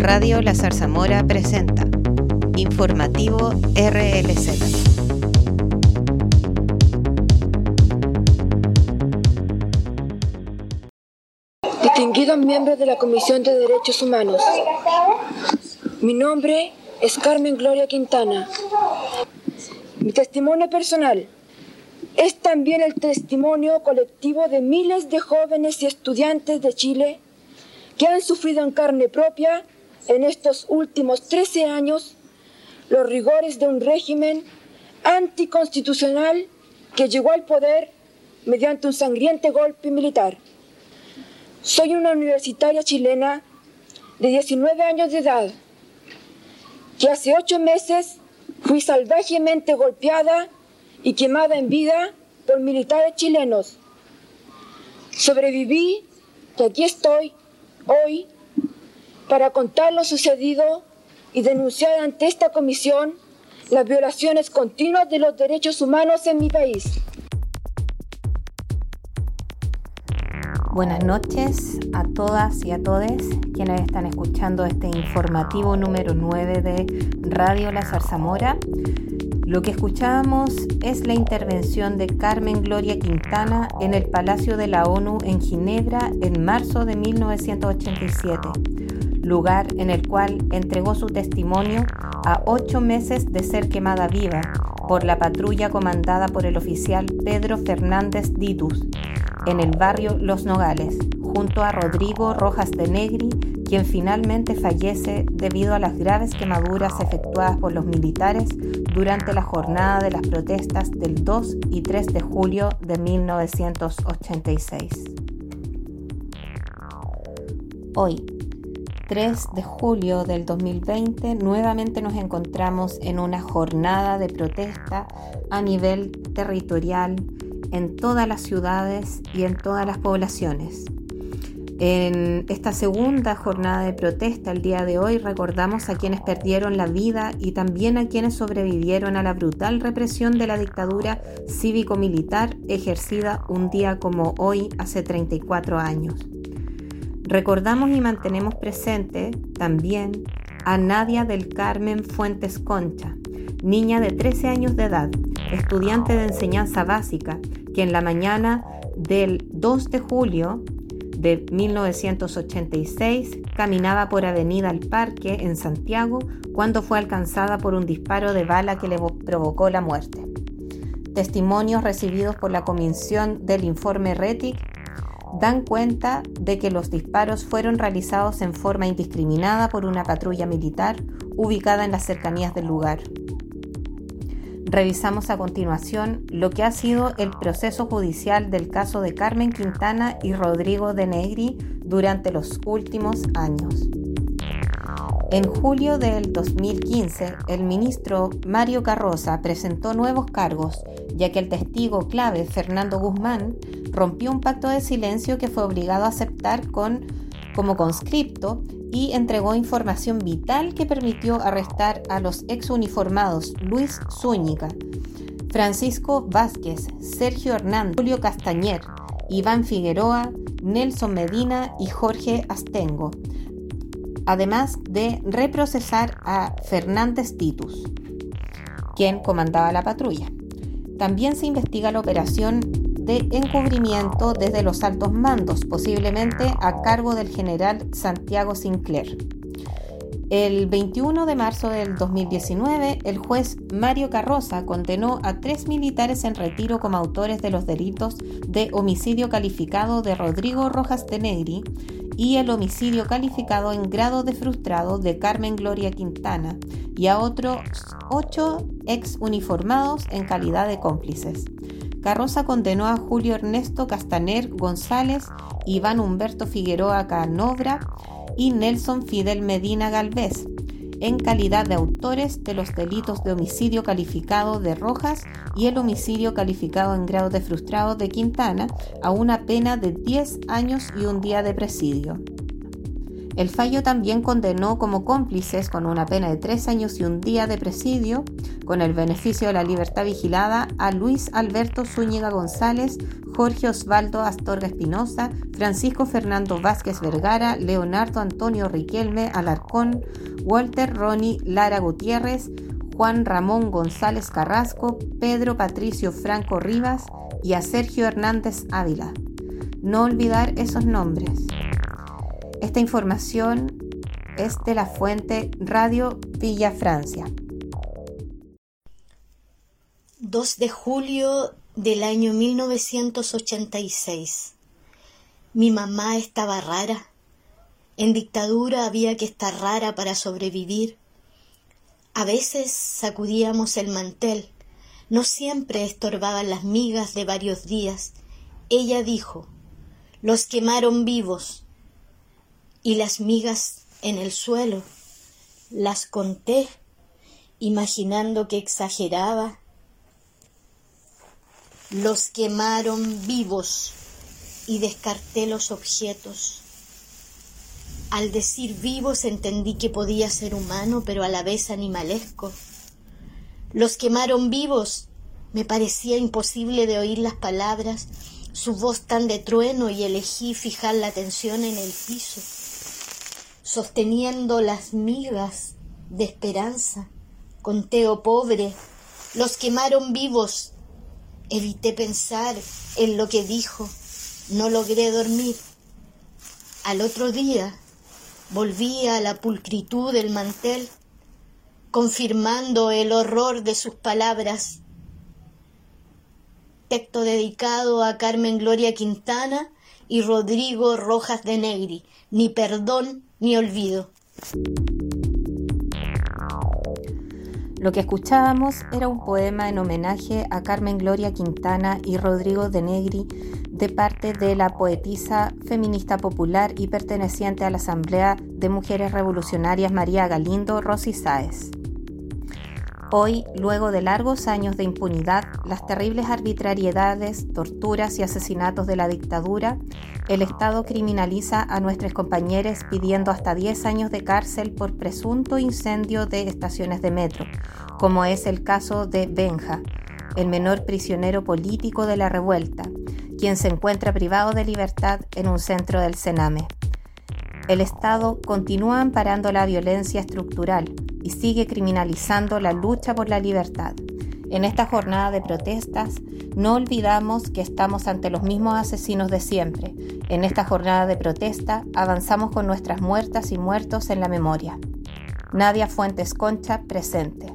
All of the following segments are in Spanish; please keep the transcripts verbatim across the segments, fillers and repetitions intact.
Radio La Zarzamora presenta Informativo R L Z. Distinguidos miembros de la Comisión de Derechos Humanos, mi nombre es Carmen Gloria Quintana. Mi testimonio personal es también el testimonio colectivo de miles de jóvenes y estudiantes de Chile que han sufrido en carne propia en estos últimos trece años los rigores de un régimen anticonstitucional que llegó al poder mediante un sangriento golpe militar. Soy una universitaria chilena de diecinueve años de edad que hace ocho meses fui salvajemente golpeada y quemada en vida por militares chilenos. Sobreviví y aquí estoy hoy para contar lo sucedido y denunciar ante esta comisión las violaciones continuas de los derechos humanos en mi país. Buenas noches a todas y a todos quienes están escuchando este informativo número nueve de Radio La Zarzamora. Lo que escuchábamos es la intervención de Carmen Gloria Quintana en el Palacio de la ONU en Ginebra en marzo de mil novecientos ochenta y siete, lugar en el cual entregó su testimonio a ocho meses de ser quemada viva por la patrulla comandada por el oficial Pedro Fernández Ditus en el barrio Los Nogales, junto a Rodrigo Rojas de Negri, quien finalmente fallece debido a las graves quemaduras efectuadas por los militares durante la jornada de las protestas del dos y tres de julio de mil novecientos ochenta y seis. Hoy, tres de julio del dos mil veinte, nuevamente nos encontramos en una jornada de protesta a nivel territorial en todas las ciudades y en todas las poblaciones. En esta segunda jornada de protesta el día de hoy recordamos a quienes perdieron la vida y también a quienes sobrevivieron a la brutal represión de la dictadura cívico-militar ejercida un día como hoy hace treinta y cuatro años. Recordamos y mantenemos presente también a Nadia del Carmen Fuentes Concha, niña de trece años de edad, estudiante de enseñanza básica, que en la mañana del dos de julio de mil novecientos ochenta y seis caminaba por Avenida al Parque en Santiago cuando fue alcanzada por un disparo de bala que le provocó la muerte. Testimonios recibidos por la Comisión del Informe Rettig dan cuenta de que los disparos fueron realizados en forma indiscriminada por una patrulla militar ubicada en las cercanías del lugar. Revisamos a continuación lo que ha sido el proceso judicial del caso de Carmen Quintana y Rodrigo de Negri durante los últimos años. En julio del dos mil quince, el ministro Mario Carroza presentó nuevos cargos, ya que el testigo clave Fernando Guzmán rompió un pacto de silencio que fue obligado a aceptar con, como conscripto y entregó información vital que permitió arrestar a los exuniformados Luis Zúñiga, Francisco Vázquez, Sergio Hernández, Julio Castañer, Iván Figueroa, Nelson Medina y Jorge Astengo, además de reprocesar a Fernández Ditus, quien comandaba la patrulla. También se investiga la operación de encubrimiento desde los altos mandos, posiblemente a cargo del general Santiago Sinclair. El veintiuno de marzo del dos mil diecinueve, el juez Mario Carroza condenó a tres militares en retiro como autores de los delitos de homicidio calificado de Rodrigo Rojas de Negri y el homicidio calificado en grado de frustrado de Carmen Gloria Quintana y a otros ocho ex uniformados en calidad de cómplices. Carroza condenó a Julio Ernesto Castaner González, Iván Humberto Figueroa Canovra y Nelson Fidel Medina Galvez en calidad de autores de los delitos de homicidio calificado de Rojas y el homicidio calificado en grado de frustrado de Quintana a una pena de diez años y un día de presidio. El fallo también condenó como cómplices con una pena de tres años y un día de presidio, con el beneficio de la libertad vigilada, a Luis Alberto Zúñiga González, Jorge Osvaldo Astorga Espinosa, Francisco Fernando Vázquez Vergara, Leonardo Antonio Riquelme Alarcón, Walter Ronnie Lara Gutiérrez, Juan Ramón González Carrasco, Pedro Patricio Franco Rivas y a Sergio Hernández Ávila. No olvidar esos nombres. Esta información es de la fuente Radio Villa Francia. dos de julio del año mil novecientos ochenta y seis. Mi mamá estaba rara. En dictadura había que estar rara para sobrevivir. A veces sacudíamos el mantel. No siempre estorbaban las migas de varios días. Ella dijo: los quemaron vivos. Y las migas en el suelo. Las conté, imaginando que exageraba. Los quemaron vivos y descarté los objetos. Al decir vivos entendí que podía ser humano, pero a la vez animalesco. Los quemaron vivos. Me parecía imposible de oír las palabras, su voz tan de trueno, y elegí fijar la atención en el piso, sosteniendo las migas de esperanza. Conté, oh pobre, los quemaron vivos. Evité pensar en lo que dijo. No logré dormir. Al otro día volví a la pulcritud del mantel, confirmando el horror de sus palabras. Texto dedicado a Carmen Gloria Quintana y Rodrigo Rojas de Negri. Ni perdón ni olvido. Lo que escuchábamos era un poema en homenaje a Carmen Gloria Quintana y Rodrigo de Negri de parte de la poetisa feminista popular y perteneciente a la Asamblea de Mujeres Revolucionarias María Galindo Rosy Sáez. Hoy, luego de largos años de impunidad, las terribles arbitrariedades, torturas y asesinatos de la dictadura, el Estado criminaliza a nuestros compañeros pidiendo hasta diez años de cárcel por presunto incendio de estaciones de metro, como es el caso de Benja, el menor prisionero político de la revuelta, quien se encuentra privado de libertad en un centro del Sename. El Estado continúa amparando la violencia estructural y sigue criminalizando la lucha por la libertad. En esta jornada de protestas, no olvidamos que estamos ante los mismos asesinos de siempre. En esta jornada de protesta, avanzamos con nuestras muertas y muertos en la memoria. Nadia Fuentes Concha, presente.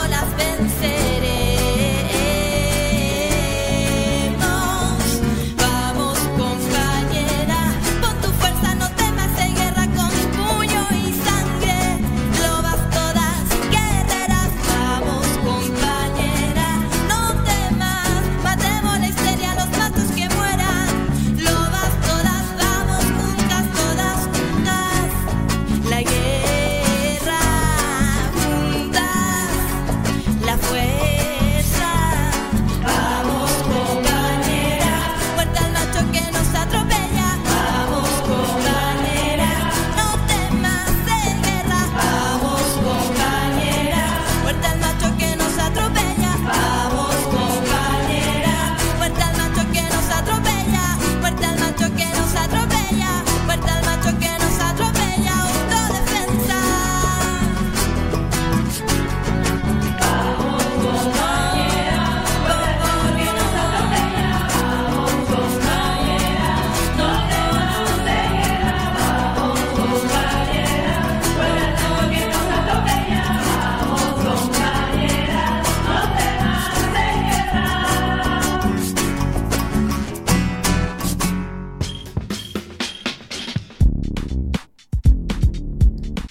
Venceremos,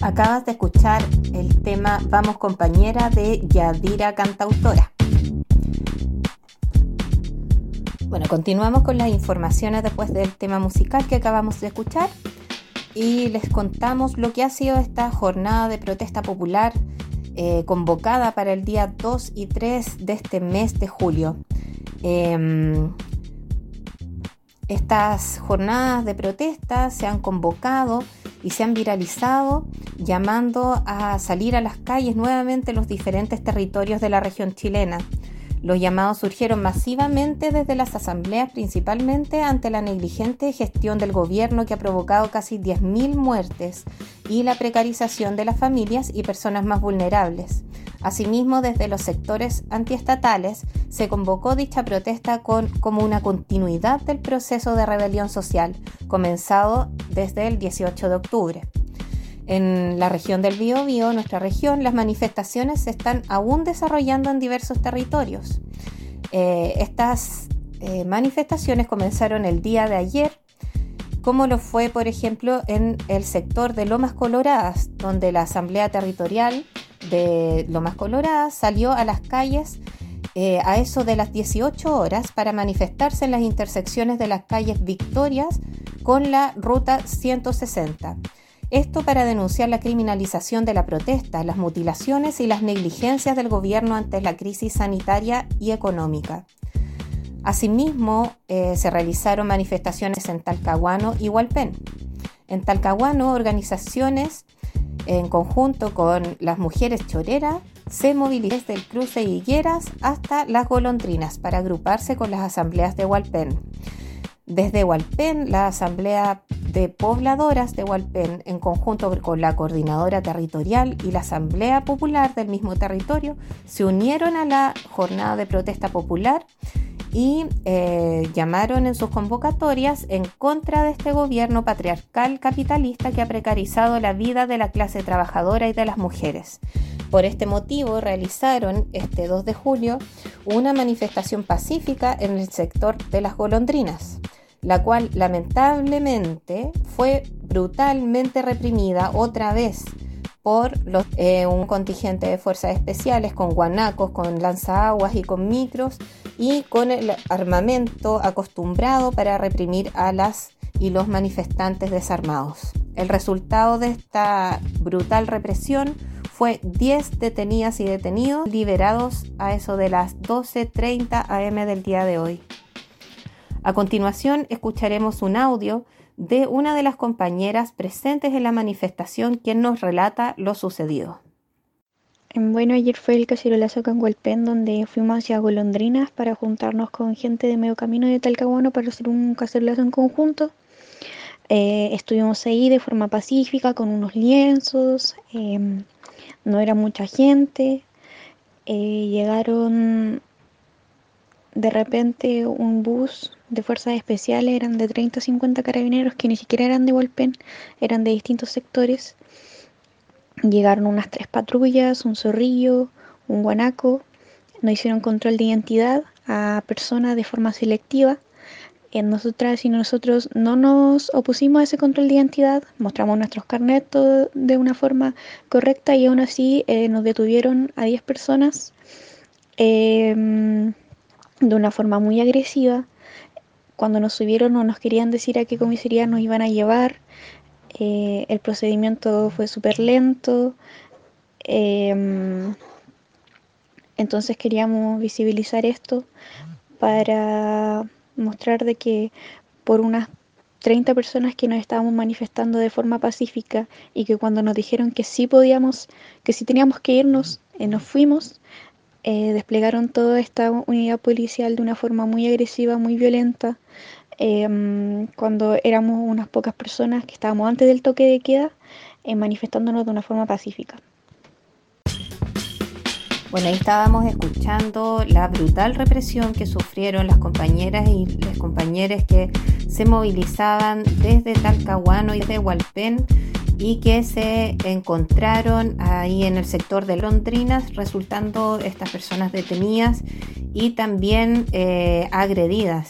Acabas de escuchar el tema Vamos Compañera de Yadira Cantautora. Bueno, continuamos con las informaciones después del tema musical que acabamos de escuchar y les contamos lo que ha sido esta jornada de protesta popular eh, convocada para el día dos y tres de este mes de julio. Eh, estas jornadas de protesta se han convocado y se han viralizado llamando a salir a las calles nuevamente en los diferentes territorios de la región chilena. Los llamados surgieron masivamente desde las asambleas, principalmente ante la negligente gestión del gobierno que ha provocado casi diez mil muertes y la precarización de las familias y personas más vulnerables. Asimismo, desde los sectores antiestatales se convocó dicha protesta con, como una continuidad del proceso de rebelión social, comenzado desde el dieciocho de octubre. En la región del Biobío, nuestra región, las manifestaciones se están aún desarrollando en diversos territorios. Eh, estas eh, manifestaciones comenzaron el día de ayer, como lo fue, por ejemplo, en el sector de Lomas Coloradas, donde la Asamblea Territorial de Lomas Coloradas salió a las calles eh, a eso de las dieciocho horas para manifestarse en las intersecciones de las calles Victorias con la ruta ciento sesenta. Esto para denunciar la criminalización de la protesta, las mutilaciones y las negligencias del gobierno ante la crisis sanitaria y económica. Asimismo, eh, se realizaron manifestaciones en Talcahuano y Hualpén. En Talcahuano, organizaciones en conjunto con las mujeres choreras se movilizaron desde el cruce Higueras hasta las Golondrinas para agruparse con las asambleas de Hualpén. Desde Hualpén, la Asamblea de Pobladoras de Hualpén, en conjunto con la Coordinadora Territorial y la Asamblea Popular del mismo territorio, se unieron a la jornada de protesta popular y eh, llamaron en sus convocatorias en contra de este gobierno patriarcal capitalista que ha precarizado la vida de la clase trabajadora y de las mujeres. Por este motivo realizaron este dos de julio una manifestación pacífica en el sector de las Golondrinas, la cual lamentablemente fue brutalmente reprimida otra vez por los, eh, un contingente de fuerzas especiales con guanacos, con lanzaguas y con micros y con el armamento acostumbrado para reprimir a las y los manifestantes desarmados. El resultado de esta brutal represión fue diez detenidas y detenidos liberados a eso de las doce treinta a eme del día de hoy. A continuación escucharemos un audio de una de las compañeras presentes en la manifestación, quien nos relata lo sucedido. Bueno, ayer fue el cacerolazo acá en Hualpén, donde fuimos hacia Golondrinas para juntarnos con gente de medio camino de Talcahuano para hacer un cacerolazo en conjunto. Eh, estuvimos ahí de forma pacífica con unos lienzos, eh, no era mucha gente, eh, llegaron de repente un bus de fuerzas especiales, eran de treinta a cincuenta carabineros que ni siquiera eran de Hualpén, eran de distintos sectores. Llegaron unas tres patrullas, un zorrillo, un guanaco, nos hicieron control de identidad a personas de forma selectiva. En nosotras y nosotros no nos opusimos a ese control de identidad, mostramos nuestros carnetos de una forma correcta y aún así eh, nos detuvieron a diez personas eh, de una forma muy agresiva. Cuando nos subieron no nos querían decir a qué comisaría nos iban a llevar. Eh, el procedimiento fue súper lento, eh, entonces queríamos visibilizar esto para mostrar de que por unas treinta personas que nos estábamos manifestando de forma pacífica y que cuando nos dijeron que sí podíamos, que sí teníamos que irnos, eh, nos fuimos, eh, desplegaron toda esta unidad policial de una forma muy agresiva, muy violenta. Eh, cuando éramos unas pocas personas que estábamos antes del toque de queda eh, manifestándonos de una forma pacífica. Bueno, ahí estábamos escuchando la brutal represión que sufrieron las compañeras y los compañeros que se movilizaban desde Talcahuano y de Hualpén y que se encontraron ahí en el sector de Golondrinas, resultando estas personas detenidas y también eh, agredidas.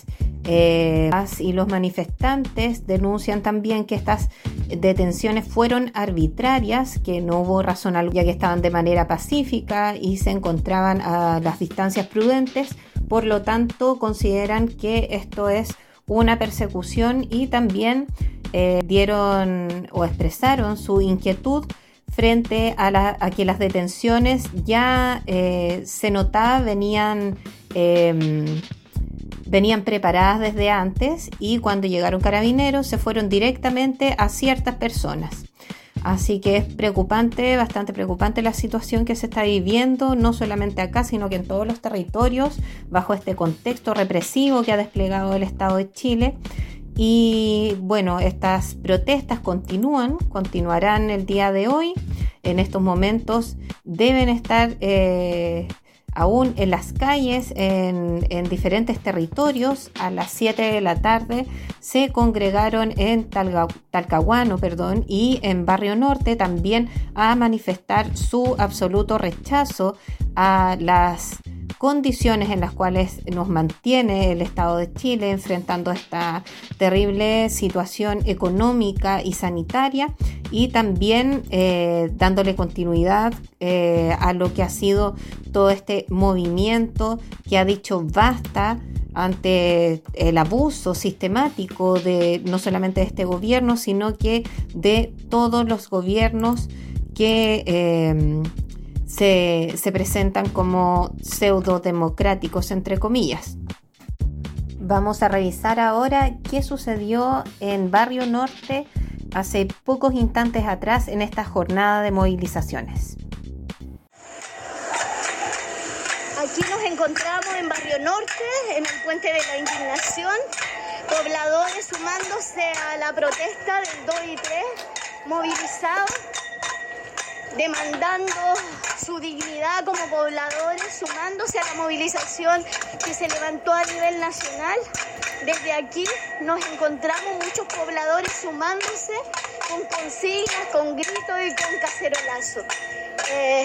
Eh, y los manifestantes denuncian también que estas detenciones fueron arbitrarias, que no hubo razón alguna, ya que estaban de manera pacífica y se encontraban a las distancias prudentes. Por lo tanto, consideran que esto es una persecución y también eh, dieron o expresaron su inquietud frente a, la, a que las detenciones ya eh, se notaba, venían... Eh, Venían preparadas desde antes y cuando llegaron carabineros se fueron directamente a ciertas personas. Así que es preocupante, bastante preocupante la situación que se está viviendo, no solamente acá, sino que en todos los territorios, bajo este contexto represivo que ha desplegado el Estado de Chile. Y bueno, estas protestas continúan, continuarán el día de hoy. En estos momentos deben estar... Eh, aún en las calles, en, en diferentes territorios. A las siete de la tarde se congregaron en Talga, Talcahuano perdón, y en Barrio Norte también a manifestar su absoluto rechazo a las condiciones en las cuales nos mantiene el Estado de Chile enfrentando esta terrible situación económica y sanitaria, y también eh, dándole continuidad eh, a lo que ha sido todo este movimiento que ha dicho basta ante el abuso sistemático de no solamente de este gobierno, sino que de todos los gobiernos que eh, se, se presentan como pseudo-democráticos, entre comillas. Vamos a revisar ahora qué sucedió en Barrio Norte hace pocos instantes atrás en esta jornada de movilizaciones. Aquí nos encontramos en Barrio Norte, en el Puente de la Indignación, pobladores sumándose a la protesta del dos y tres, movilizados, demandando su dignidad como pobladores, sumándose a la movilización que se levantó a nivel nacional. Desde aquí nos encontramos muchos pobladores sumándose con consignas, con gritos y con cacerolazo. Eh,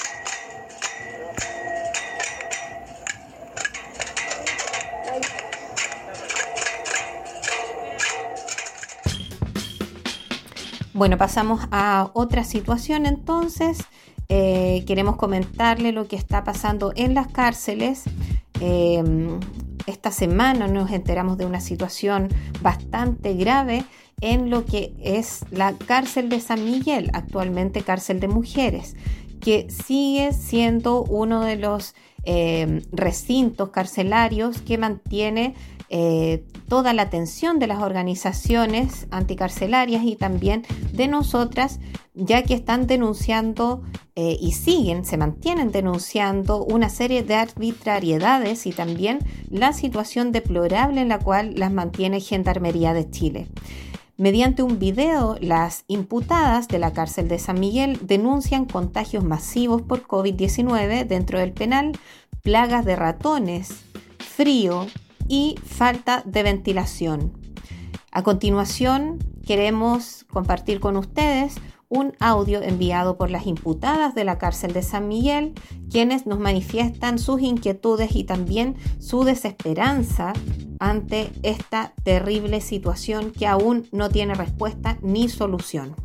Bueno, pasamos a otra situación entonces. Eh, queremos comentarle lo que está pasando en las cárceles. Eh, esta semana nos enteramos de una situación bastante grave en lo que es la cárcel de San Miguel, actualmente cárcel de mujeres, que sigue siendo uno de los eh, recintos carcelarios que mantiene Eh, toda la atención de las organizaciones anticarcelarias y también de nosotras, ya que están denunciando eh, y siguen, se mantienen denunciando una serie de arbitrariedades y también la situación deplorable en la cual las mantiene Gendarmería de Chile. Mediante un video, las imputadas de la cárcel de San Miguel denuncian contagios masivos por covid diecinueve dentro del penal, plagas de ratones, frío y falta de ventilación. A continuación, queremos compartir con ustedes un audio enviado por las imputadas de la cárcel de San Miguel, quienes nos manifiestan sus inquietudes y también su desesperanza ante esta terrible situación que aún no tiene respuesta ni solución.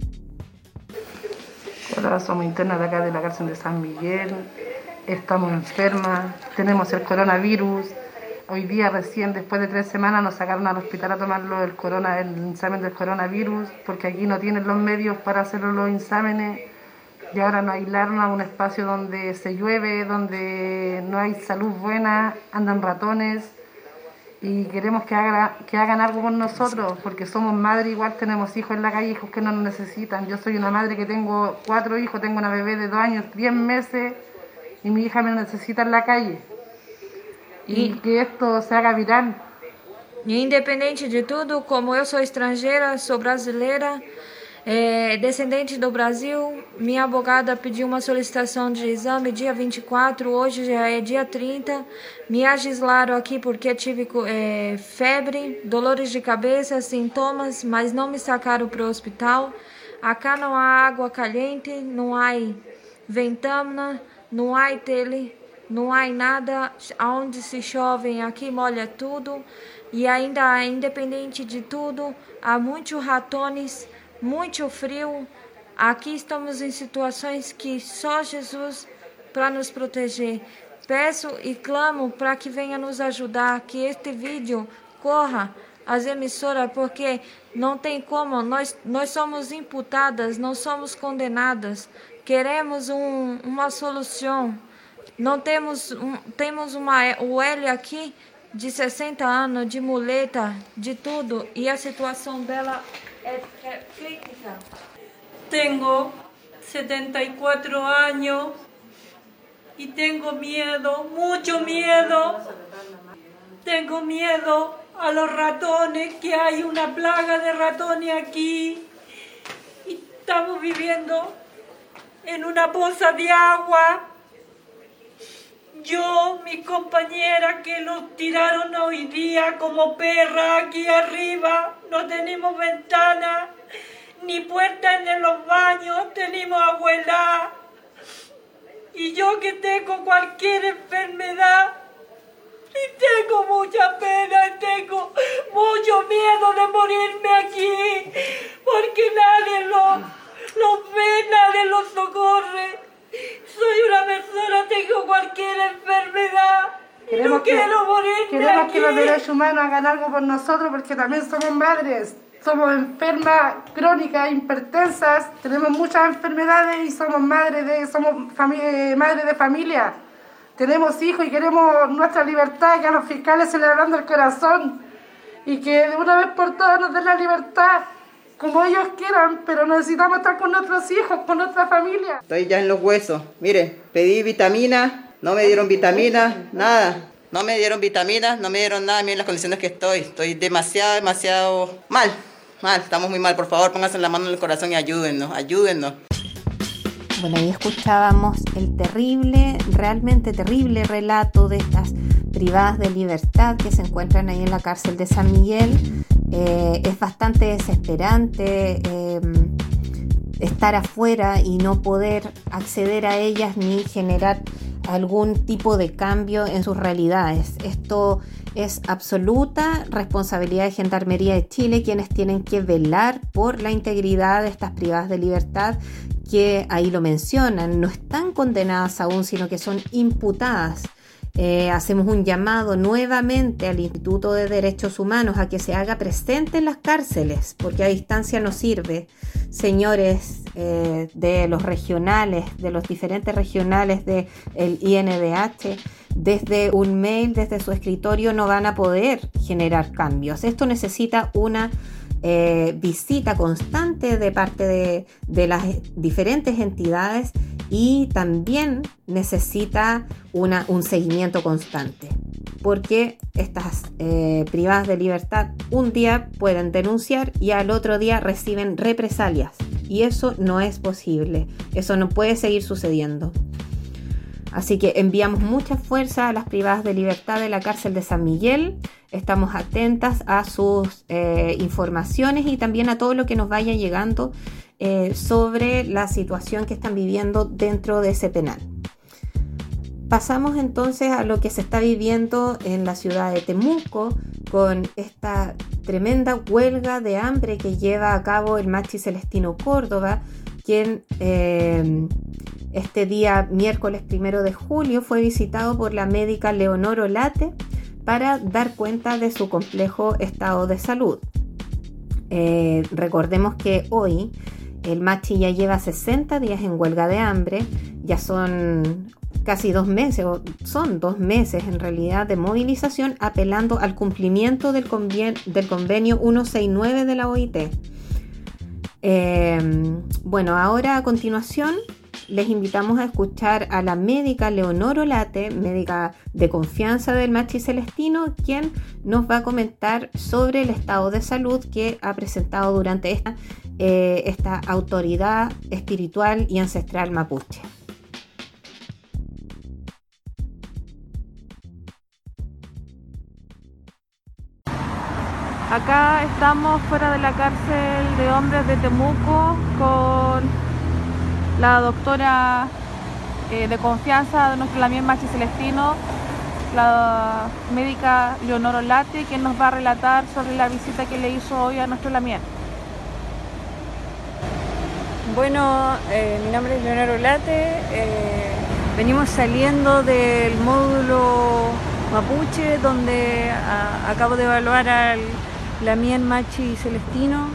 Hola, somos internas de acá de la cárcel de San Miguel. Estamos enfermas, tenemos el coronavirus. Hoy día recién, después de tres semanas, nos sacaron al hospital a tomarlo el, corona, el examen del coronavirus, porque aquí no tienen los medios para hacer los exámenes, y ahora nos aislaron a un espacio donde se llueve, donde no hay salud buena, andan ratones, y queremos que, haga, que hagan algo con nosotros, porque somos madres, igual tenemos hijos en la calle, hijos que no nos necesitan. Yo soy una madre que tengo cuatro hijos, tengo una bebé de dos años, diez meses, y mi hija me necesita en la calle. E que esto se haga viral. E independente de tudo, como eu sou estrangeira, sou brasileira, é, descendente do Brasil, minha abogada pediu uma solicitação de exame dia vinte e quatro, hoje já é dia trinta, me agislaram aqui porque tive é, febre, dolores de cabeça, sintomas, mas não me sacaram para o hospital. Acá não há água caliente, não há ventana, não há tele, não há nada, aonde se chove aqui molha tudo. e ainda, independente de tudo, há muitos ratones, muito frio. Aqui estamos em situações que só Jesus para nos proteger. Peço e clamo para que venha nos ajudar, que este vídeo corra às emissoras, porque não tem como, nós, nós somos imputadas, não somos condenadas. Queremos um, uma solução. Não temos, um, temos uma, o Hélio aqui de sessenta anos, de muleta, de tudo, e a situação dela é, é crítica. Tengo setenta y cuatro años y tengo miedo, mucho miedo. Tengo miedo a los ratones, que hay una plaga de ratones aquí. Y estamos viviendo en una poza de agua. Yo, mis compañeras que los tiraron hoy día como perra aquí arriba, no tenemos ventana ni puertas en los baños, tenemos abuela. Y yo que tengo cualquier enfermedad, y tengo mucha pena, y tengo mucho miedo de morirme aquí, porque nadie los, los ve, nadie los socorre. Soy una persona, tengo cualquier enfermedad. Y no que, quiero morirme queremos aquí. que los derechos humanos hagan algo por nosotros, porque también somos madres. Somos enfermas crónicas, hipertensas, tenemos muchas enfermedades y somos madres de, somos fami- madres de familia. Tenemos hijos y queremos nuestra libertad, que a los fiscales se les ablande el corazón y que de una vez por todas nos den la libertad como ellos quieran, pero necesitamos estar con nuestros hijos, con nuestra familia. Estoy ya en los huesos. Mire, pedí vitaminas, no me dieron vitaminas, nada. No me dieron vitaminas, no me dieron nada. Miren las condiciones que estoy. Estoy demasiado, demasiado mal. Mal, estamos muy mal. Por favor, pónganse la mano en el corazón y ayúdennos, ayúdennos. Bueno, ahí escuchábamos el terrible, realmente terrible relato de estas privadas de libertad que se encuentran ahí en la cárcel de San Miguel. Eh, es bastante desesperante eh, estar afuera y no poder acceder a ellas ni generar algún tipo de cambio en sus realidades. Esto es absoluta responsabilidad de Gendarmería de Chile, quienes tienen que velar por la integridad de estas privadas de libertad, que ahí lo mencionan, no están condenadas aún, sino que son imputadas. Eh, hacemos un llamado nuevamente al Instituto de Derechos Humanos a que se haga presente en las cárceles, porque a distancia no sirve. Señores eh, de los regionales, de los diferentes regionales del I N D H, desde un mail, desde su escritorio, no van a poder generar cambios. Esto necesita una eh, visita constante de parte de, de las diferentes entidades, y también necesita una, un seguimiento constante, porque estas eh, privadas de libertad un día pueden denunciar y al otro día reciben represalias, y eso no es posible, eso no puede seguir sucediendo. Así que enviamos mucha fuerza a las privadas de libertad de la cárcel de San Miguel. Estamos atentas a sus eh, informaciones y también a todo lo que nos vaya llegando eh, sobre la situación que están viviendo dentro de ese penal. Pasamos entonces a lo que se está viviendo en la ciudad de Temuco con esta tremenda huelga de hambre que lleva a cabo el Machi Celestino Córdoba, quien eh, este día miércoles primero de julio fue visitado por la médica Leonor Olate para dar cuenta de su complejo estado de salud. Eh, recordemos que hoy el Machi ya lleva sesenta días en huelga de hambre, ya son casi dos meses, o son dos meses en realidad, de movilización, apelando al cumplimiento del, conven- del convenio ciento sesenta y nueve de la O I T. Eh, bueno, ahora a continuación les invitamos a escuchar a la médica Leonor Olate, médica de confianza del Machi Celestino, quien nos va a comentar sobre el estado de salud que ha presentado durante esta, eh, esta autoridad espiritual y ancestral mapuche. Acá estamos fuera de la cárcel de hombres de Temuco con la doctora eh, de confianza de nuestro Lamien Machi Celestino, la médica Leonor Olate, quien nos va a relatar sobre la visita que le hizo hoy a nuestro Lamián. Bueno, eh, mi nombre es Leonor Olate, eh, venimos saliendo del módulo Mapuche, donde a, acabo de evaluar al Lamián Machi Celestino.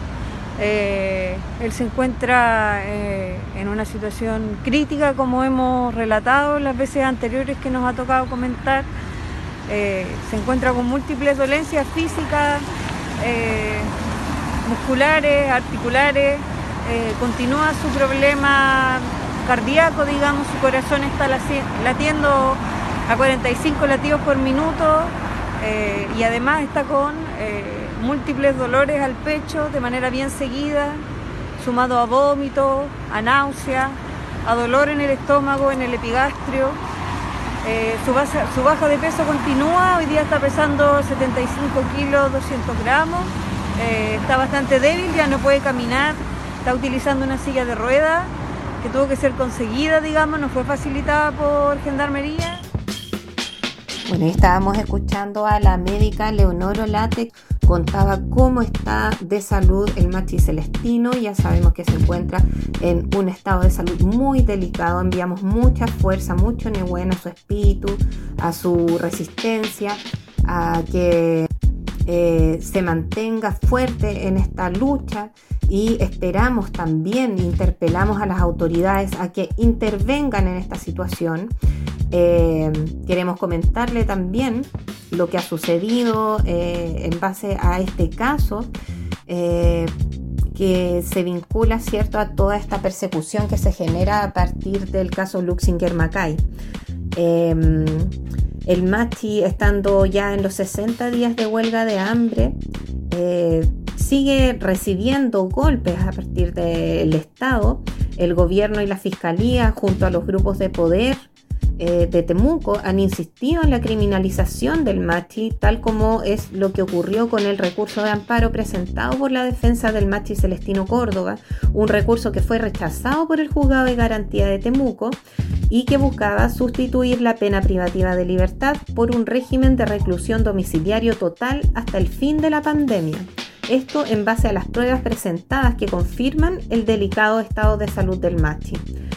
Eh, él se encuentra eh, en una situación crítica, como hemos relatado las veces anteriores que nos ha tocado comentar. Eh, se encuentra con múltiples dolencias físicas, eh, musculares, articulares. Eh, continúa su problema cardíaco, digamos, su corazón está latiendo a cuarenta y cinco latidos por minuto eh, y además está con eh, múltiples dolores al pecho de manera bien seguida, sumado a vómito, a náusea, a dolor en el estómago, en el epigastrio. Eh, su, base, su baja de peso continúa, hoy día está pesando setenta y cinco kilos, doscientos gramos, eh, está bastante débil, ya no puede caminar. Está utilizando una silla de ruedas que tuvo que ser conseguida, digamos, no fue facilitada por Gendarmería. Bueno, estábamos escuchando a la médica Leonor Olate, contaba cómo está de salud el Machi Celestino. Ya sabemos que se encuentra en un estado de salud muy delicado. Enviamos mucha fuerza, mucho nehuén a su espíritu, a su resistencia, a que eh, se mantenga fuerte en esta lucha. Y esperamos también, interpelamos a las autoridades a que intervengan en esta situación. Eh, queremos comentarle también lo que ha sucedido eh, en base a este caso, eh, que se vincula, ¿cierto?, a toda esta persecución que se genera a partir del caso Luxinger Macay. Eh, el Machi, estando ya en los sesenta días de huelga de hambre, eh, sigue recibiendo golpes a partir del Estado. El gobierno y la Fiscalía, junto a los grupos de poder eh, de Temuco, han insistido en la criminalización del Machi, tal como es lo que ocurrió con el recurso de amparo presentado por la defensa del Machi Celestino Córdoba, un recurso que fue rechazado por el Juzgado de Garantía de Temuco y que buscaba sustituir la pena privativa de libertad por un régimen de reclusión domiciliario total hasta el fin de la pandemia. Esto en base a las pruebas presentadas que confirman el delicado estado de salud del Machi.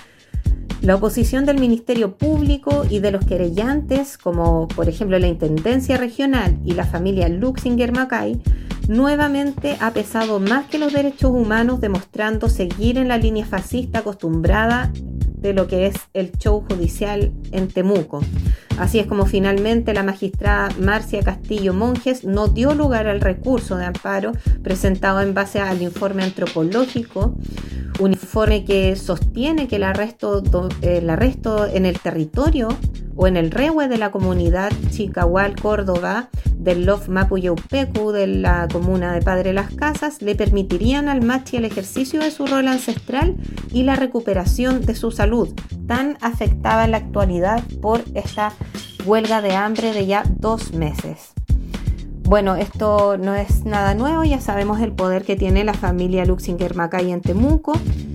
La oposición del Ministerio Público y de los querellantes, como por ejemplo la Intendencia Regional y la familia Luxinger Macay, nuevamente ha pesado más que los derechos humanos, demostrando seguir en la línea fascista acostumbrada de lo que es el show judicial en Temuco. Así es como finalmente la magistrada Marcia Castillo Monjes no dio lugar al recurso de amparo presentado en base al informe antropológico, un informe que sostiene que el arresto, el arresto en el territorio o en el rehue de la comunidad Chicahual, Córdoba, del Lof Mapuyeupecu de la comuna de Padre Las Casas, le permitirían al Machi el ejercicio de su rol ancestral y la recuperación de su salud, tan afectada en la actualidad por esta huelga de hambre de ya dos meses. Bueno, esto no es nada nuevo, ya sabemos el poder que tiene la familia Luxinger Macay en Temuco.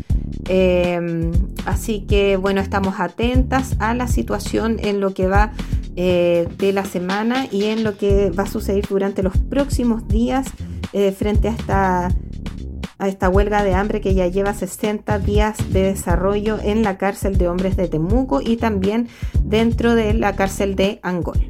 Eh, así que bueno, estamos atentas a la situación en lo que va eh, de la semana y en lo que va a suceder durante los próximos días eh, frente a esta, a esta huelga de hambre que ya lleva sesenta días de desarrollo en la cárcel de hombres de Temuco y también dentro de la cárcel de Angol.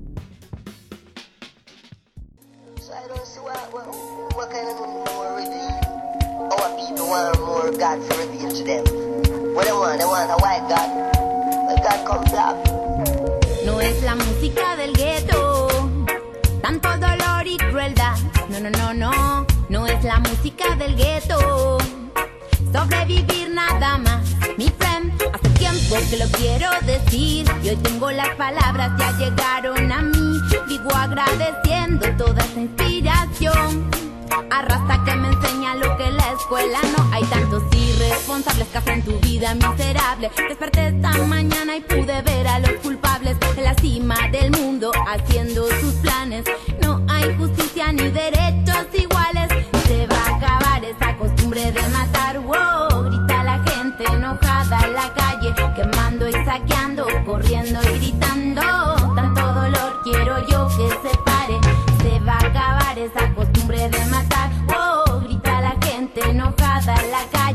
God to reveal to them. What they want, they want a white God. Well, God comes up. No es la música del gueto, tanto dolor y crueldad. No, no, no, no, no es la música del gueto. Sobrevivir nada más, mi friend. Hace tiempo que lo quiero decir y hoy tengo las palabras, ya llegaron a mí. Digo agradeciendo toda esa inspiración. Arrastra que me enseña lo que la escuela no. Hay tantos irresponsables que hacen tu vida miserable. Desperté esta mañana y pude ver a los culpables en la cima del mundo haciendo sus planes. No hay justicia ni derechos iguales. Se va a acabar esa costumbre de matar. Wow, grita la gente enojada en la calle, quemando y saqueando, corriendo y gritando. Tanto dolor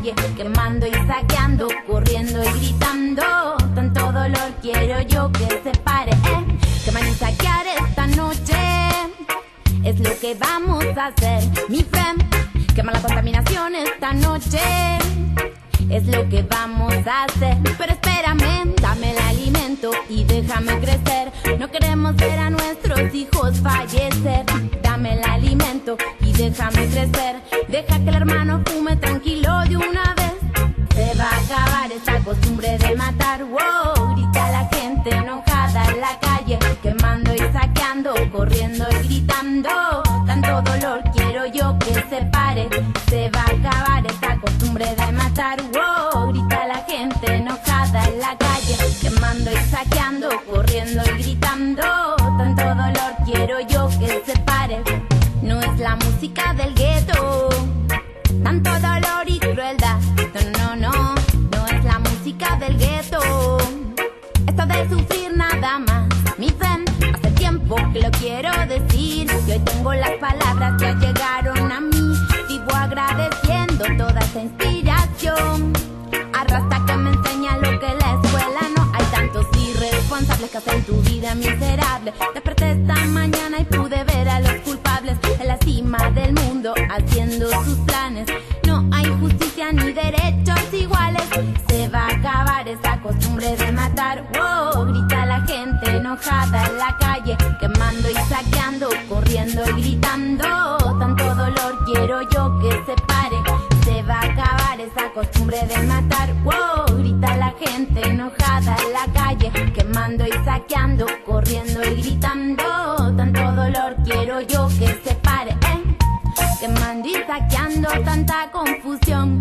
calle, quemando y saqueando, corriendo y gritando. Tanto dolor quiero yo que se pare, eh. Quemar y saquear esta noche es lo que vamos a hacer, mi friend. Quemar la contaminación esta noche es lo que vamos a hacer. Pero espérame, dame el alimento y déjame crecer. No queremos ver a nuestros hijos fallecer. Dame el alimento y déjame crecer. Deja que el hermano fume tranquilo de una vez. Se va a acabar esta costumbre de matar. Wow, grita la gente enojada en la calle, quemando y saqueando, corriendo y gritando. Tanto dolor quiero yo que se pare. Se va a acabar esta costumbre de matar. Wow, grita la gente enojada en la calle, quemando y saqueando, corriendo y gritando. Tanto dolor quiero yo que se pare. No es la música del gueto, tanto dolor y crueldad. No, no, no, no es la música del gueto. Esto de sufrir nada más, mi friend, hace tiempo que lo quiero decir. Y hoy tengo las palabras que llegaron a mí. Vivo agradeciendo toda esa inspiración. Arrastra que me enseña lo que la escuela no. Hay tantos irresponsables que hacen tu vida miserable. Desperté esta mañana y pude ver a los culpables en la cima del mundo haciendo sus planes. No hay justicia ni derechos iguales. Se va a acabar esa costumbre de matar. Wow, grita la gente enojada en la calle, quemando y saqueando, corriendo y gritando. Tanto dolor quiero yo que se pare. Se va a acabar esa costumbre de matar. Wow, grita la gente enojada en la calle, quemando y saqueando, corriendo y gritando. Tanto dolor quiero yo que se pare, eh. Quemando y saqueando, tanta confusión.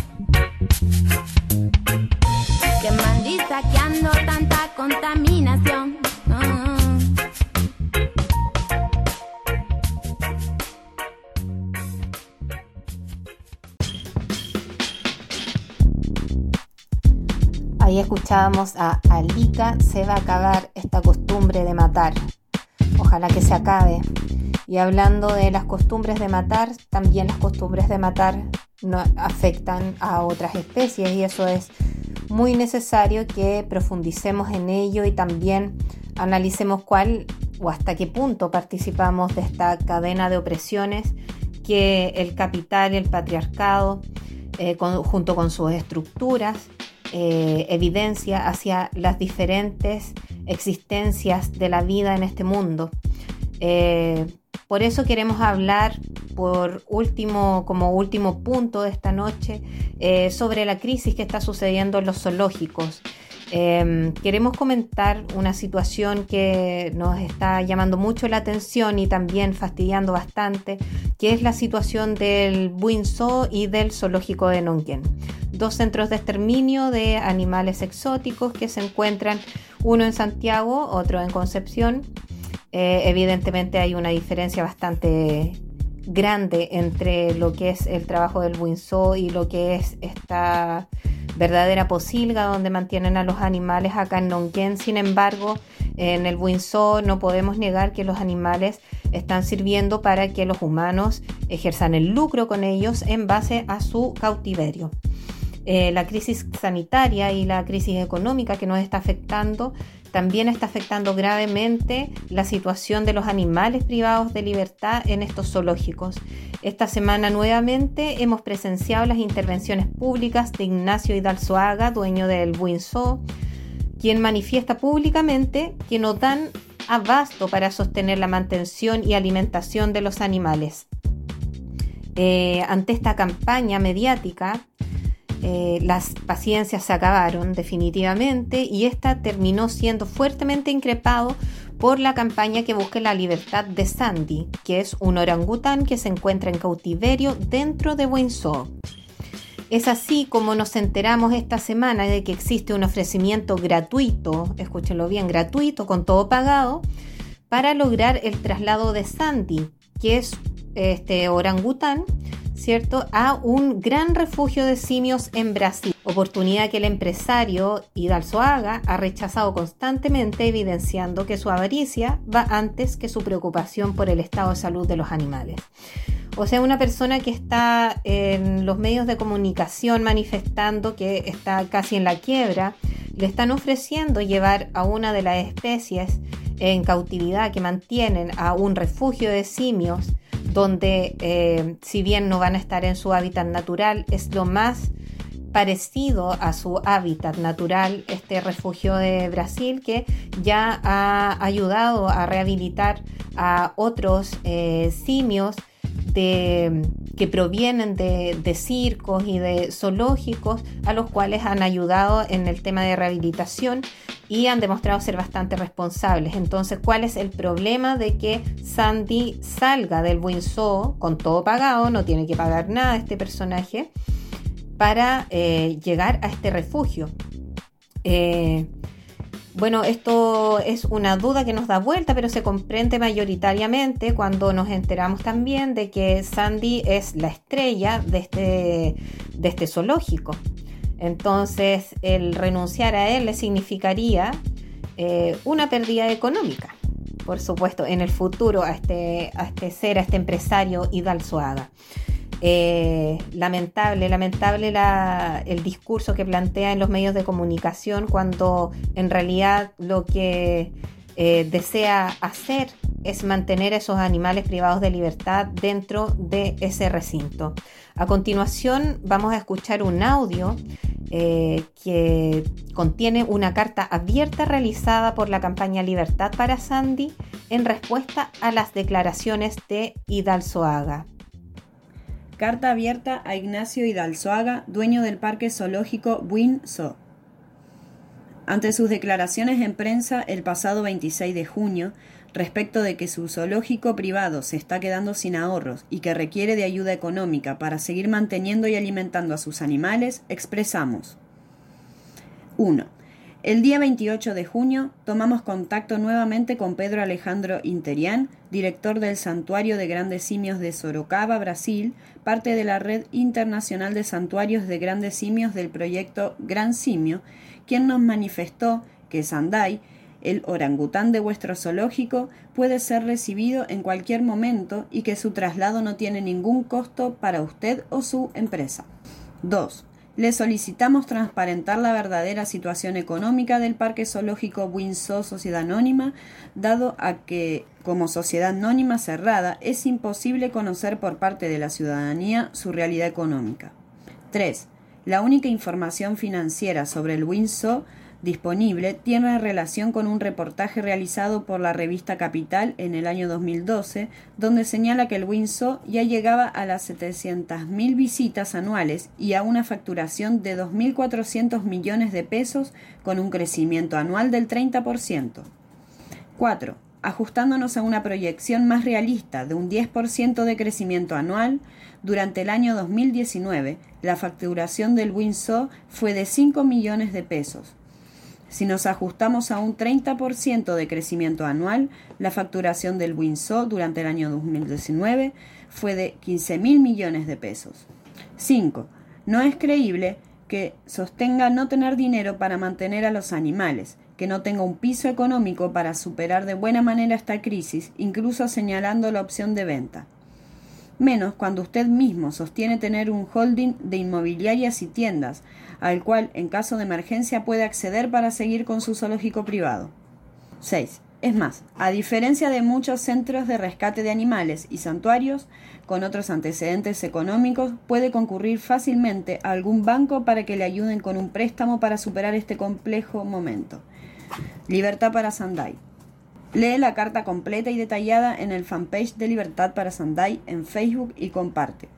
Quemando y saqueando, tanta contaminación. uh. Ahí escuchábamos a Alika. Se va a acabar esta costumbre de matar. Ojalá que se acabe. Y hablando de las costumbres de matar, también las costumbres de matar no afectan a otras especies, y eso es muy necesario que profundicemos en ello y también analicemos cuál o hasta qué punto participamos de esta cadena de opresiones que el capital y el patriarcado, eh, con, junto con sus estructuras, eh, evidencia hacia las diferentes existencias de la vida en este mundo. Eh, por eso queremos hablar por último, como último punto de esta noche, eh, sobre la crisis que está sucediendo en los zoológicos. Eh, queremos comentar una situación que nos está llamando mucho la atención y también fastidiando bastante, que es la situación del Buin Zoo y del zoológico de Nonquén. Dos centros de exterminio de animales exóticos que se encuentran, uno en Santiago, otro en Concepción. Eh, evidentemente hay una diferencia bastante grande entre lo que es el trabajo del Buin Zoo y lo que es esta verdadera posilga donde mantienen a los animales acá en Nonquén. Sin embargo, en el Buin Zoo no podemos negar que los animales están sirviendo para que los humanos ejerzan el lucro con ellos en base a su cautiverio. Eh, la crisis sanitaria y la crisis económica que nos está afectando también está afectando gravemente la situación de los animales privados de libertad en estos zoológicos. Esta semana nuevamente hemos presenciado las intervenciones públicas de Ignacio Hidalzoaga, dueño del Buin Zoo, quien manifiesta públicamente que no dan abasto para sostener la mantención y alimentación de los animales. Eh, ante esta campaña mediática, Eh, las paciencias se acabaron definitivamente y esta terminó siendo fuertemente increpado por la campaña que busca la libertad de Sandy, que es un orangután que se encuentra en cautiverio dentro de Buin Zoo. Es así como nos enteramos esta semana de que existe un ofrecimiento gratuito, escúchenlo bien, gratuito, con todo pagado, para lograr el traslado de Sandy, que es este orangután, ¿cierto?, a un gran refugio de simios en Brasil. oportunidad que el empresario Hidalsoaga ha rechazado constantemente, evidenciando que su avaricia va antes que su preocupación por el estado de salud de los animales. O sea, una persona que está en los medios de comunicación manifestando que está casi en la quiebra, le están ofreciendo llevar a una de las especies en cautividad que mantienen a un refugio de simios, donde eh, si bien no van a estar en su hábitat natural, es lo más parecido a su hábitat natural, este refugio de Brasil, que ya ha ayudado a rehabilitar a otros eh, simios de, que provienen de, de circos y de zoológicos, a los cuales han ayudado en el tema de rehabilitación y han demostrado ser bastante responsables. Entonces, ¿cuál es el problema de que Sandy salga del Buen Zoo con todo pagado? No tiene que pagar nada este personaje para eh, llegar a este refugio. Eh, bueno, esto es una duda que nos da vuelta, pero se comprende mayoritariamente cuando nos enteramos también de que Sandy es la estrella de este, de este zoológico. Entonces, el renunciar a él le significaría eh, una pérdida económica, por supuesto, en el futuro a este, a este ser, a este empresario Hidalsoaga. Eh, lamentable, lamentable la, el discurso que plantea en los medios de comunicación, cuando en realidad lo que eh, desea hacer es mantener a esos animales privados de libertad dentro de ese recinto. A continuación vamos a escuchar un audio eh, que contiene una carta abierta realizada por la campaña Libertad para Sandy en respuesta a las declaraciones de Hidalsoaga. Carta abierta a Ignacio Hidalsoaga, dueño del Parque Zoológico Buen Zoo. Ante sus declaraciones en prensa el pasado veintiséis de junio, respecto de que su zoológico privado se está quedando sin ahorros y que requiere de ayuda económica para seguir manteniendo y alimentando a sus animales, expresamos: uno. El día veintiocho de junio tomamos contacto nuevamente con Pedro Alejandro Interian, director del Santuario de Grandes Simios de Sorocaba, Brasil, parte de la Red Internacional de Santuarios de Grandes Simios del proyecto Gran Simio, quien nos manifestó que Sandai, el orangután de vuestro zoológico, puede ser recibido en cualquier momento y que su traslado no tiene ningún costo para usted o su empresa. dos. Le solicitamos transparentar la verdadera situación económica del Parque Zoológico Buen Zoo Sociedad Anónima, dado a que, como sociedad anónima cerrada, es imposible conocer por parte de la ciudadanía su realidad económica. tres. La única información financiera sobre el Buen Zoo disponible tiene relación con un reportaje realizado por la revista Capital en el año dos mil doce, donde señala que el Buen Zoo ya llegaba a las setecientas mil visitas anuales y a una facturación de dos mil cuatrocientos millones de pesos, con un crecimiento anual del treinta por ciento. cuatro. Ajustándonos a una proyección más realista de un diez por ciento de crecimiento anual, durante el año dos mil diecinueve, la facturación del Buen Zoo fue de cinco millones de pesos. Si nos ajustamos a un treinta por ciento de crecimiento anual, la facturación del Buen Zoo durante el año dos mil diecinueve fue de quince mil millones de pesos. cinco. No es creíble que sostenga no tener dinero para mantener a los animales, que no tenga un piso económico para superar de buena manera esta crisis, incluso señalando la opción de venta. Menos cuando usted mismo sostiene tener un holding de inmobiliarias y tiendas, al cual en caso de emergencia puede acceder para seguir con su zoológico privado. seis. Es más, a diferencia de muchos centros de rescate de animales y santuarios con otros antecedentes económicos, puede concurrir fácilmente a algún banco para que le ayuden con un préstamo para superar este complejo momento. Libertad para Sandai. Lee la carta completa y detallada en el fanpage de Libertad para Sandai en Facebook y comparte.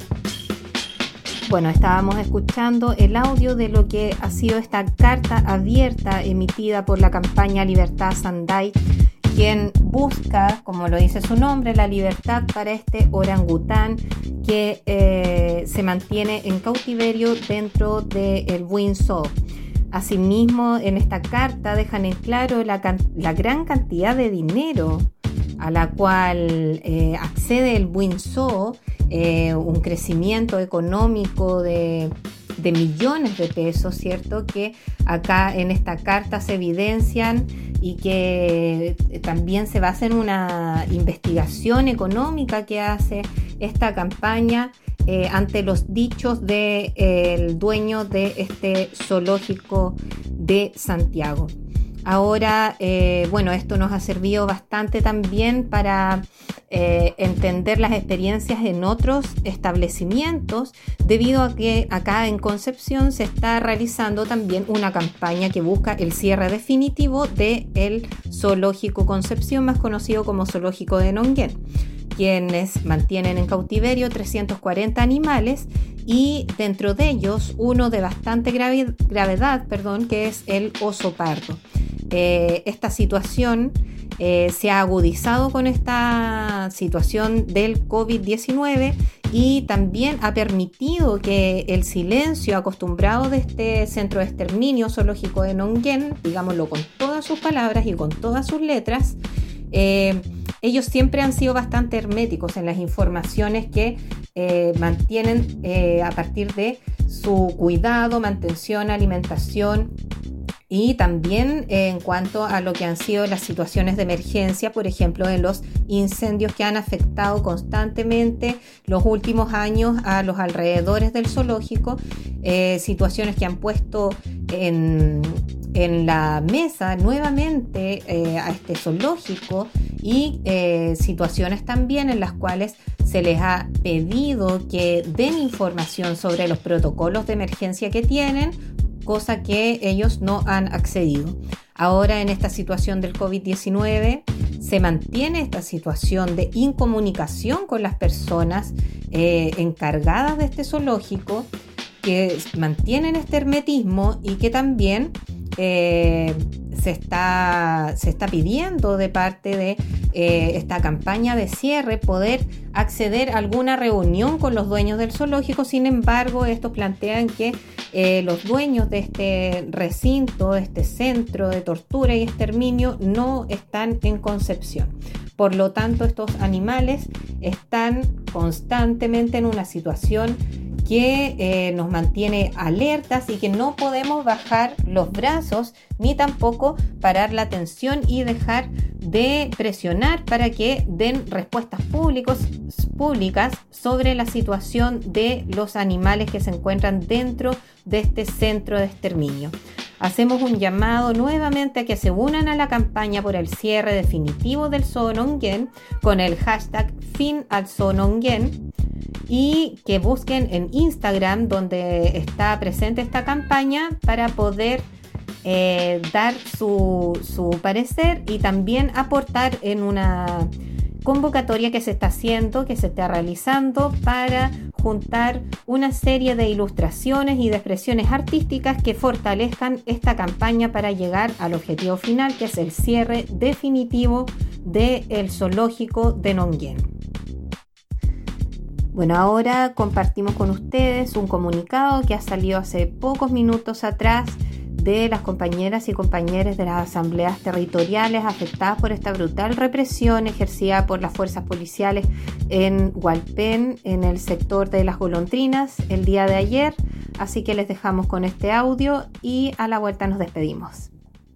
Bueno, estábamos escuchando el audio de lo que ha sido esta carta abierta emitida por la campaña Libertad Sandai, quien busca, como lo dice su nombre, la libertad para este orangután que eh, se mantiene en cautiverio dentro del Buen Zoo. Asimismo, en esta carta dejan en claro la, can- la gran cantidad de dinero a la cual eh, accede el Buen Zoo, eh, un crecimiento económico de, de millones de pesos, ¿cierto? Que acá en esta carta se evidencian y que también se basa en una investigación económica que hace esta campaña eh, ante los dichos del eh, dueño de este zoológico de Santiago. Ahora, eh, bueno, esto nos ha servido bastante también para eh, entender las experiencias en otros establecimientos, debido a que acá en Concepción se está realizando también una campaña que busca el cierre definitivo del Zoológico Concepción, más conocido como Zoológico de Nonguén, quienes mantienen en cautiverio trescientos cuarenta animales y dentro de ellos uno de bastante grave, gravedad, perdón, que es el oso pardo. Eh, esta situación eh, se ha agudizado con esta situación del COVID diecinueve y también ha permitido que el silencio acostumbrado de este centro de exterminio zoológico de Nonguén, digámoslo con todas sus palabras y con todas sus letras, eh, ellos siempre han sido bastante herméticos en las informaciones que eh, mantienen eh, a partir de su cuidado, mantención, alimentación y también eh, en cuanto a lo que han sido las situaciones de emergencia, por ejemplo, en los incendios que han afectado constantemente los últimos años a los alrededores del zoológico, eh, situaciones que han puesto en, en la mesa nuevamente eh, a este zoológico y eh, situaciones también en las cuales se les ha pedido que den información sobre los protocolos de emergencia que tienen, cosa que ellos no han accedido. Ahora, en esta situación del COVID diecinueve, se mantiene esta situación de incomunicación con las personas eh, encargadas de este zoológico, que mantienen este hermetismo y que también eh, se, está, se está pidiendo de parte de eh, esta campaña de cierre poder acceder a alguna reunión con los dueños del zoológico. Sin embargo, estos plantean que eh, los dueños de este recinto, de este centro de tortura y exterminio, no están en Concepción. Por lo tanto, estos animales están constantemente en una situación que eh, nos mantiene alertas y que no podemos bajar los brazos ni tampoco parar la atención y dejar de presionar para que den respuestas públicos, públicas sobre la situación de los animales que se encuentran dentro de este centro de exterminio. Hacemos un llamado nuevamente a que se unan a la campaña por el cierre definitivo del Zoo Nonguén con el hashtag Fin al Zoo Nonguén y que busquen en Instagram, donde está presente esta campaña, para poder eh, dar su, su parecer y también aportar en una convocatoria que se está haciendo, que se está realizando para juntar una serie de ilustraciones y de expresiones artísticas que fortalezcan esta campaña para llegar al objetivo final, que es el cierre definitivo del zoológico de Nonguén. Bueno, ahora compartimos con ustedes un comunicado que ha salido hace pocos minutos atrás de las compañeras y compañeros de las asambleas territoriales afectadas por esta brutal represión ejercida por las fuerzas policiales en Hualpén, en el sector de Las Golondrinas, el día de ayer. Así que les dejamos con este audio y a la vuelta nos despedimos.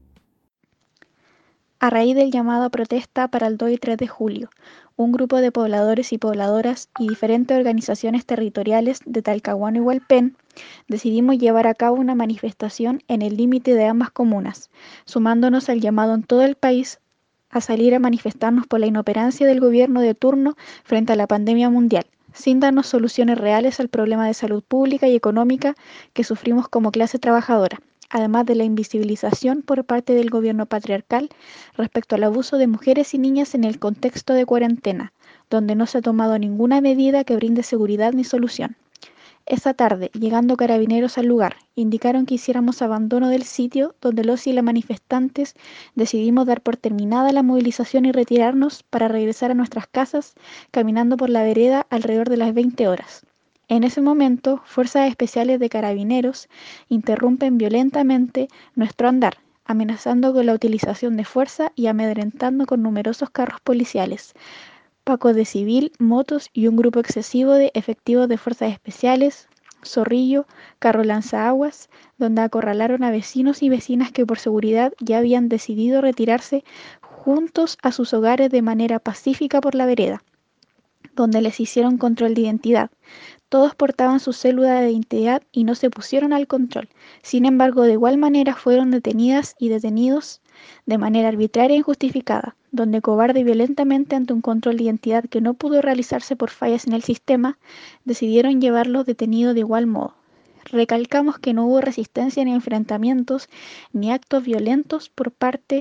A raíz del llamado a protesta para el dos y tres de julio, un grupo de pobladores y pobladoras y diferentes organizaciones territoriales de Talcahuano y Hualpén decidimos llevar a cabo una manifestación en el límite de ambas comunas, sumándonos al llamado en todo el país a salir a manifestarnos por la inoperancia del gobierno de turno frente a la pandemia mundial, sin darnos soluciones reales al problema de salud pública y económica que sufrimos como clase trabajadora, además de la invisibilización por parte del gobierno patriarcal respecto al abuso de mujeres y niñas en el contexto de cuarentena, donde no se ha tomado ninguna medida que brinde seguridad ni solución. Esa tarde, llegando carabineros al lugar, indicaron que hiciéramos abandono del sitio, donde los y las manifestantes decidimos dar por terminada la movilización y retirarnos para regresar a nuestras casas caminando por la vereda alrededor de las veinte horas. En ese momento, fuerzas especiales de carabineros interrumpen violentamente nuestro andar, amenazando con la utilización de fuerza y amedrentando con numerosos carros policiales, pacos de civil, motos y un grupo excesivo de efectivos de fuerzas especiales, Zorrillo, Carro Lanzaguas, donde acorralaron a vecinos y vecinas que por seguridad ya habían decidido retirarse juntos a sus hogares de manera pacífica por la vereda, donde les hicieron control de identidad. Todos portaban su cédula de identidad y no se pusieron al control. Sin embargo, de igual manera fueron detenidas y detenidos de manera arbitraria e injustificada, donde cobarde y violentamente ante un control de identidad que no pudo realizarse por fallas en el sistema, decidieron llevarlos detenidos de igual modo. Recalcamos que no hubo resistencia ni enfrentamientos ni actos violentos por parte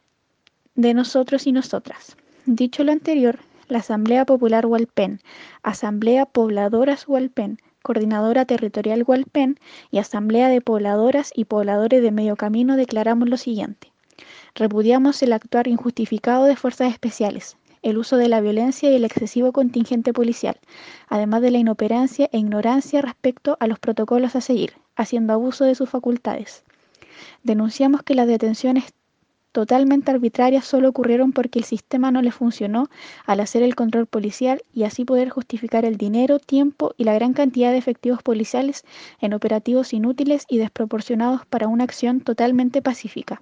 de nosotros y nosotras. Dicho lo anterior, la Asamblea Popular Hualpén, Asamblea Pobladoras Hualpén, Coordinadora Territorial Hualpén y Asamblea de Pobladoras y Pobladores de Medio Camino declaramos lo siguiente. Repudiamos el actuar injustificado de fuerzas especiales, el uso de la violencia y el excesivo contingente policial, además de la inoperancia e ignorancia respecto a los protocolos a seguir, haciendo abuso de sus facultades. Denunciamos que las detenciones totalmente arbitrarias solo ocurrieron porque el sistema no le funcionó al hacer el control policial y así poder justificar el dinero, tiempo y la gran cantidad de efectivos policiales en operativos inútiles y desproporcionados para una acción totalmente pacífica.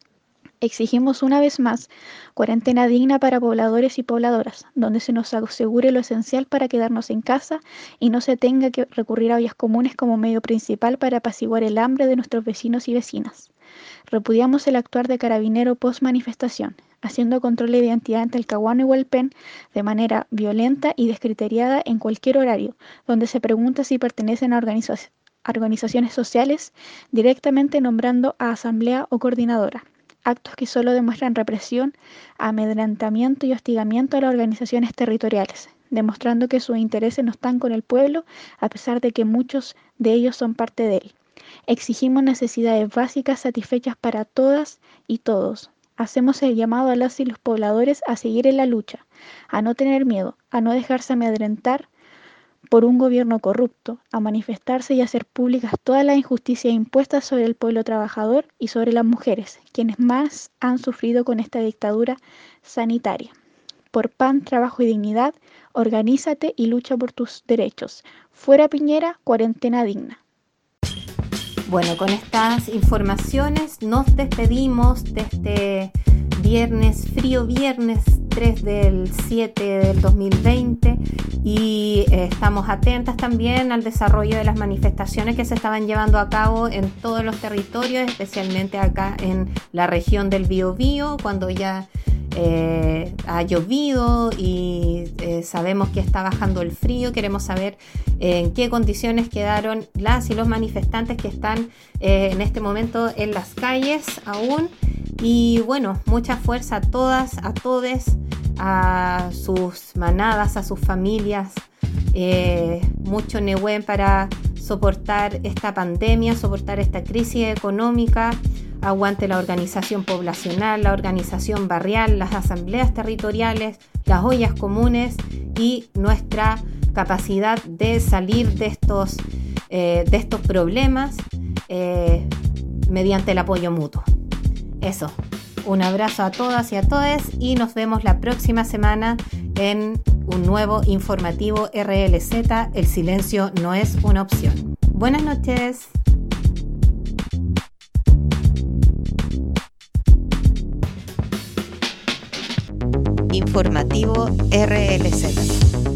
Exigimos una vez más cuarentena digna para pobladores y pobladoras, donde se nos asegure lo esencial para quedarnos en casa y no se tenga que recurrir a ollas comunes como medio principal para apaciguar el hambre de nuestros vecinos y vecinas. Repudiamos el actuar de carabinero post-manifestación, haciendo control de identidad en Talcahuano y Hualpén de manera violenta y descriteriada en cualquier horario, donde se pregunta si pertenecen a organiza- organizaciones sociales, directamente nombrando a asamblea o coordinadora. Actos que solo demuestran represión, amedrentamiento y hostigamiento a las organizaciones territoriales, demostrando que sus intereses no están con el pueblo, a pesar de que muchos de ellos son parte de él. Exigimos necesidades básicas satisfechas para todas y todos. Hacemos el llamado a las y los pobladores a seguir en la lucha, a no tener miedo, a no dejarse amedrentar por un gobierno corrupto, a manifestarse y hacer públicas todas las injusticias impuestas sobre el pueblo trabajador y sobre las mujeres, quienes más han sufrido con esta dictadura sanitaria. Por pan, trabajo y dignidad, organízate y lucha por tus derechos. Fuera Piñera, cuarentena digna. Bueno, con estas informaciones nos despedimos de este viernes, frío viernes tres del siete del dos mil veinte y eh, estamos atentas también al desarrollo de las manifestaciones que se estaban llevando a cabo en todos los territorios, especialmente acá en la región del Biobío, cuando ya Eh, ha llovido y eh, sabemos que está bajando el frío. Queremos saber eh, en qué condiciones quedaron las y los manifestantes que están eh, en este momento en las calles aún. Y bueno, mucha fuerza a todas, a todes, a sus manadas, a sus familias. Eh, mucho Nehuen para soportar esta pandemia, soportar esta crisis económica. Aguante la organización poblacional, la organización barrial, las asambleas territoriales, las ollas comunes y nuestra capacidad de salir de estos, eh, de estos problemas eh, mediante el apoyo mutuo. Eso, un abrazo a todas y a todos y nos vemos la próxima semana en un nuevo informativo R L Z. El silencio no es una opción. Buenas noches. Informativo R L Z.